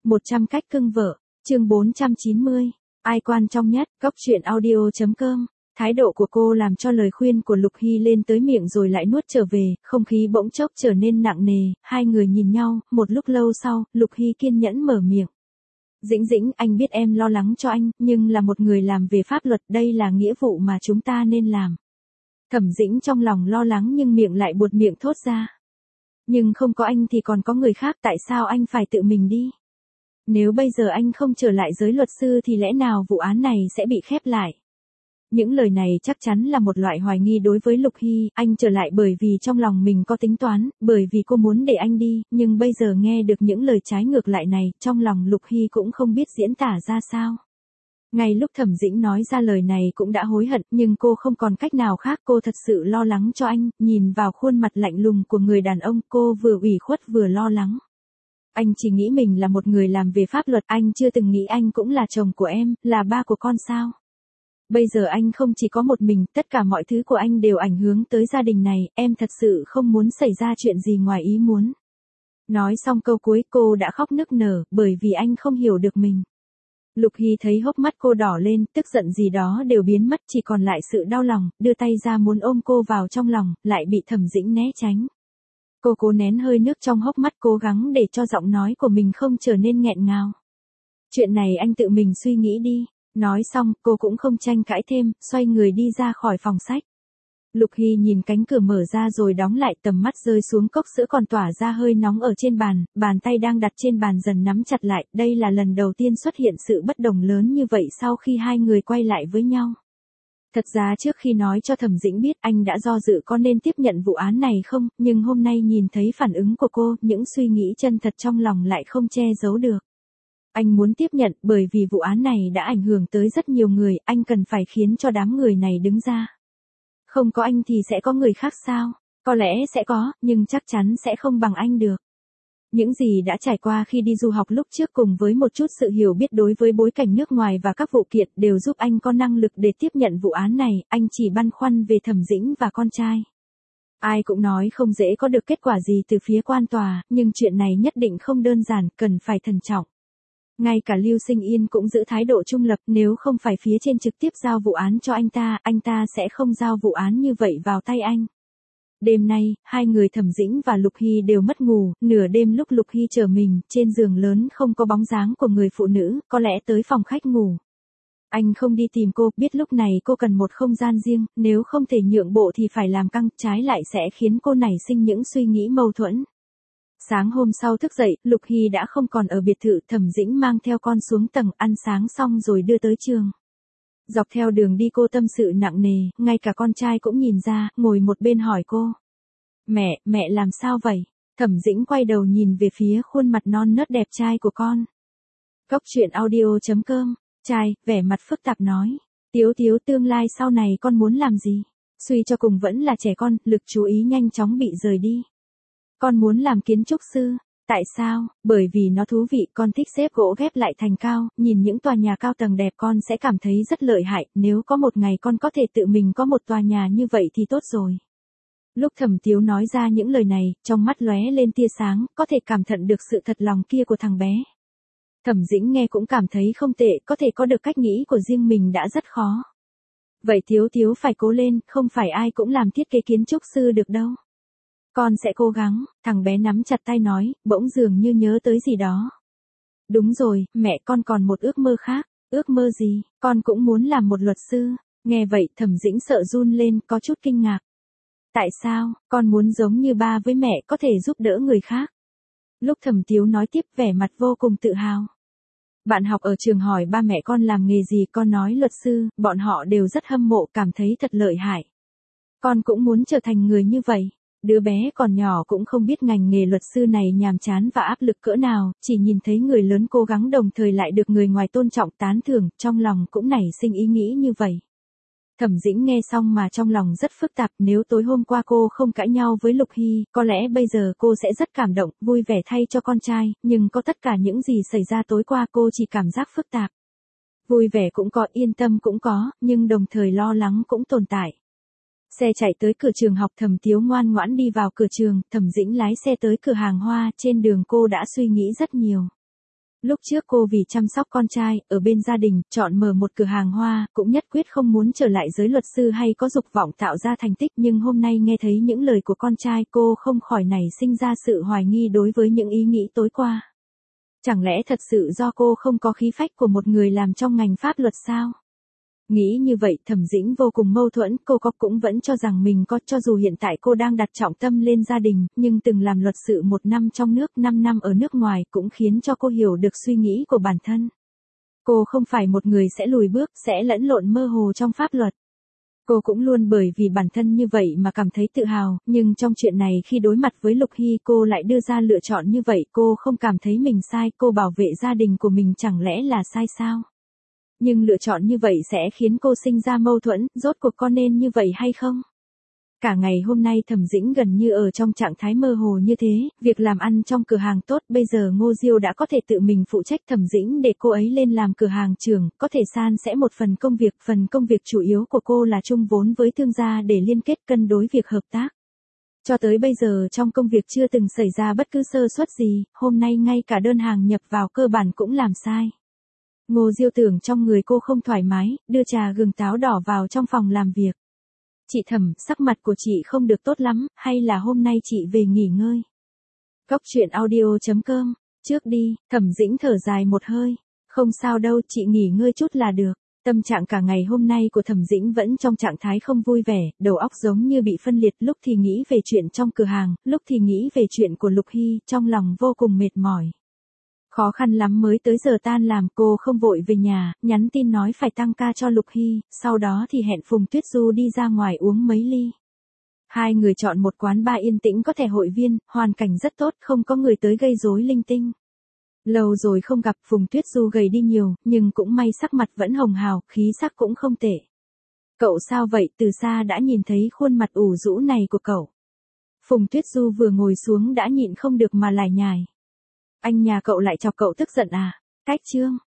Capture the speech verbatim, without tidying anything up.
một trăm cách cưng vợ, chương bốn trăm chín mươi. Ai quan trọng nhất, góc truyện audio.com. Thái độ của cô làm cho lời khuyên của Lục Hy lên tới miệng rồi lại nuốt trở về, không khí bỗng chốc trở nên nặng nề, hai người nhìn nhau, một lúc lâu sau, Lục Hy kiên nhẫn mở miệng. Dĩnh Dĩnh, anh biết em lo lắng cho anh, nhưng là một người làm về pháp luật, đây là nghĩa vụ mà chúng ta nên làm. Thẩm Dĩnh trong lòng lo lắng nhưng miệng lại buột miệng thốt ra. Nhưng không có anh thì còn có người khác, tại sao anh phải tự mình đi? Nếu bây giờ anh không trở lại giới luật sư thì lẽ nào vụ án này sẽ bị khép lại? Những lời này chắc chắn là một loại hoài nghi đối với Lục Hy, anh trở lại bởi vì trong lòng mình có tính toán, bởi vì cô muốn để anh đi, nhưng bây giờ nghe được những lời trái ngược lại này, trong lòng Lục Hy cũng không biết diễn tả ra sao. Ngay lúc Thẩm Dĩnh nói ra lời này cũng đã hối hận, nhưng cô không còn cách nào khác, cô thật sự lo lắng cho anh, nhìn vào khuôn mặt lạnh lùng của người đàn ông, cô vừa ủy khuất vừa lo lắng. Anh chỉ nghĩ mình là một người làm về pháp luật, anh chưa từng nghĩ anh cũng là chồng của em, là ba của con sao. Bây giờ anh không chỉ có một mình, tất cả mọi thứ của anh đều ảnh hưởng tới gia đình này, em thật sự không muốn xảy ra chuyện gì ngoài ý muốn. Nói xong câu cuối cô đã khóc nức nở, bởi vì anh không hiểu được mình. Lục Hy thấy hốc mắt cô đỏ lên, tức giận gì đó đều biến mất, chỉ còn lại sự đau lòng, đưa tay ra muốn ôm cô vào trong lòng, lại bị Thẩm Dĩnh né tránh. Cô cố nén hơi nước trong hốc mắt, cố gắng để cho giọng nói của mình không trở nên nghẹn ngào. Chuyện này anh tự mình suy nghĩ đi. Nói xong, cô cũng không tranh cãi thêm, xoay người đi ra khỏi phòng sách. Lục Hy nhìn cánh cửa mở ra rồi đóng lại, tầm mắt rơi xuống cốc sữa còn tỏa ra hơi nóng ở trên bàn, bàn tay đang đặt trên bàn dần nắm chặt lại, đây là lần đầu tiên xuất hiện sự bất đồng lớn như vậy sau khi hai người quay lại với nhau. Thật ra trước khi nói cho Thẩm Dĩnh biết anh đã do dự có nên tiếp nhận vụ án này không, nhưng hôm nay nhìn thấy phản ứng của cô, những suy nghĩ chân thật trong lòng lại không che giấu được. Anh muốn tiếp nhận bởi vì vụ án này đã ảnh hưởng tới rất nhiều người, anh cần phải khiến cho đám người này đứng ra. Không có anh thì sẽ có người khác sao? Có lẽ sẽ có, nhưng chắc chắn sẽ không bằng anh được. Những gì đã trải qua khi đi du học lúc trước cùng với một chút sự hiểu biết đối với bối cảnh nước ngoài và các vụ kiện đều giúp anh có năng lực để tiếp nhận vụ án này, anh chỉ băn khoăn về Thẩm Dĩnh và con trai. Ai cũng nói không dễ có được kết quả gì từ phía quan tòa, nhưng chuyện này nhất định không đơn giản, cần phải thận trọng. Ngay cả Lưu Sinh Yên cũng giữ thái độ trung lập, nếu không phải phía trên trực tiếp giao vụ án cho anh ta, anh ta sẽ không giao vụ án như vậy vào tay anh. Đêm nay, hai người Thẩm Dĩnh và Lục Hy đều mất ngủ, nửa đêm lúc Lục Hy trở mình, trên giường lớn không có bóng dáng của người phụ nữ, có lẽ tới phòng khách ngủ. Anh không đi tìm cô, biết lúc này cô cần một không gian riêng, nếu không thể nhượng bộ thì phải làm căng, trái lại sẽ khiến cô nảy sinh những suy nghĩ mâu thuẫn. Sáng hôm sau thức dậy, Lục Hy đã không còn ở biệt thự, Thẩm Dĩnh mang theo con xuống tầng, ăn sáng xong rồi đưa tới trường. Dọc theo đường đi cô tâm sự nặng nề, ngay cả con trai cũng nhìn ra, ngồi một bên hỏi cô. Mẹ, mẹ làm sao vậy? Thẩm Dĩnh quay đầu nhìn về phía khuôn mặt non nớt đẹp trai của con. Góc truyện audio.com, trai, vẻ mặt phức tạp nói. Tiếu Tiếu, tương lai sau này con muốn làm gì? Suy cho cùng vẫn là trẻ con, lực chú ý nhanh chóng bị rời đi. Con muốn làm kiến trúc sư. Tại sao? Bởi vì nó thú vị, con thích xếp gỗ ghép lại thành cao, nhìn những tòa nhà cao tầng đẹp con sẽ cảm thấy rất lợi hại, nếu có một ngày con có thể tự mình có một tòa nhà như vậy thì tốt rồi. Lúc Thẩm Tiếu nói ra những lời này, trong mắt lóe lên tia sáng, có thể cảm nhận được sự thật lòng kia của thằng bé. Thẩm Dĩnh nghe cũng cảm thấy không tệ, có thể có được cách nghĩ của riêng mình đã rất khó. Vậy Tiếu Tiếu phải cố lên, không phải ai cũng làm thiết kế kiến trúc sư được đâu. Con sẽ cố gắng, thằng bé nắm chặt tay nói, bỗng dường như nhớ tới gì đó. Đúng rồi, mẹ con còn một ước mơ khác. Ước mơ gì? Con cũng muốn làm một luật sư. Nghe vậy Thẩm Dĩnh sợ run lên, có chút kinh ngạc. Tại sao? Con muốn giống như ba với mẹ, có thể giúp đỡ người khác. Lúc Thẩm Tiếu nói tiếp, vẻ mặt vô cùng tự hào. Bạn học ở trường hỏi ba mẹ con làm nghề gì, con nói luật sư, bọn họ đều rất hâm mộ, cảm thấy thật lợi hại. Con cũng muốn trở thành người như vậy. Đứa bé còn nhỏ cũng không biết ngành nghề luật sư này nhàm chán và áp lực cỡ nào, chỉ nhìn thấy người lớn cố gắng đồng thời lại được người ngoài tôn trọng tán thưởng, trong lòng cũng nảy sinh ý nghĩ như vậy. Thẩm Dĩnh nghe xong mà trong lòng rất phức tạp, nếu tối hôm qua cô không cãi nhau với Lục Hy, có lẽ bây giờ cô sẽ rất cảm động, vui vẻ thay cho con trai, nhưng có tất cả những gì xảy ra tối qua cô chỉ cảm giác phức tạp. Vui vẻ cũng có, yên tâm cũng có, nhưng đồng thời lo lắng cũng tồn tại. Xe chạy tới cửa trường học, Thẩm Tiếu ngoan ngoãn đi vào cửa trường, Thẩm Dĩnh lái xe tới cửa hàng hoa, trên đường cô đã suy nghĩ rất nhiều. Lúc trước cô vì chăm sóc con trai, ở bên gia đình, chọn mở một cửa hàng hoa, cũng nhất quyết không muốn trở lại giới luật sư hay có dục vọng tạo ra thành tích, nhưng hôm nay nghe thấy những lời của con trai, cô không khỏi nảy sinh ra sự hoài nghi đối với những ý nghĩ tối qua. Chẳng lẽ thật sự do cô không có khí phách của một người làm trong ngành pháp luật sao? Nghĩ như vậy, Thẩm Dĩnh vô cùng mâu thuẫn, cô có cũng vẫn cho rằng mình có, cho dù hiện tại cô đang đặt trọng tâm lên gia đình, nhưng từng làm luật sự một năm trong nước, năm năm ở nước ngoài cũng khiến cho cô hiểu được suy nghĩ của bản thân. Cô không phải một người sẽ lùi bước, sẽ lẫn lộn mơ hồ trong pháp luật. Cô cũng luôn bởi vì bản thân như vậy mà cảm thấy tự hào, nhưng trong chuyện này khi đối mặt với Lục Hy cô lại đưa ra lựa chọn như vậy, cô không cảm thấy mình sai, cô bảo vệ gia đình của mình chẳng lẽ là sai sao? Nhưng lựa chọn như vậy sẽ khiến cô sinh ra mâu thuẫn, rốt cuộc có nên như vậy hay không? Cả ngày hôm nay Thẩm Dĩnh gần như ở trong trạng thái mơ hồ như thế, việc làm ăn trong cửa hàng tốt, bây giờ Ngô Diêu đã có thể tự mình phụ trách Thẩm Dĩnh để cô ấy lên làm cửa hàng trưởng, có thể san sẻ một phần công việc, phần công việc chủ yếu của cô là chung vốn với thương gia để liên kết cân đối việc hợp tác. Cho tới bây giờ trong công việc chưa từng xảy ra bất cứ sơ suất gì, hôm nay ngay cả đơn hàng nhập vào cơ bản cũng làm sai. Ngô Diêu tưởng trong người cô không thoải mái, đưa trà gừng táo đỏ vào trong phòng làm việc. Chị Thẩm, sắc mặt của chị không được tốt lắm, hay là hôm nay chị về nghỉ ngơi? Cốc truyện audio chấm com, trước đi, Thẩm Dĩnh thở dài một hơi. Không sao đâu, chị nghỉ ngơi chút là được. Tâm trạng cả ngày hôm nay của Thẩm Dĩnh vẫn trong trạng thái không vui vẻ, đầu óc giống như bị phân liệt, lúc thì nghĩ về chuyện trong cửa hàng, lúc thì nghĩ về chuyện của Lục Hy, trong lòng vô cùng mệt mỏi. Khó khăn lắm mới tới giờ tan làm, cô không vội về nhà, nhắn tin nói phải tăng ca cho Lục Hy, sau đó thì hẹn Phùng Tuyết Du đi ra ngoài uống mấy ly. Hai người chọn một quán bar yên tĩnh có thẻ hội viên, hoàn cảnh rất tốt, không có người tới gây rối linh tinh. Lâu rồi không gặp, Phùng Tuyết Du gầy đi nhiều, nhưng cũng may sắc mặt vẫn hồng hào, khí sắc cũng không tệ. Cậu sao vậy? Từ xa đã nhìn thấy khuôn mặt ủ rũ này của cậu. Phùng Tuyết Du vừa ngồi xuống đã nhịn không được mà lải nhải. Anh nhà cậu lại chọc cậu tức giận à? Cách chương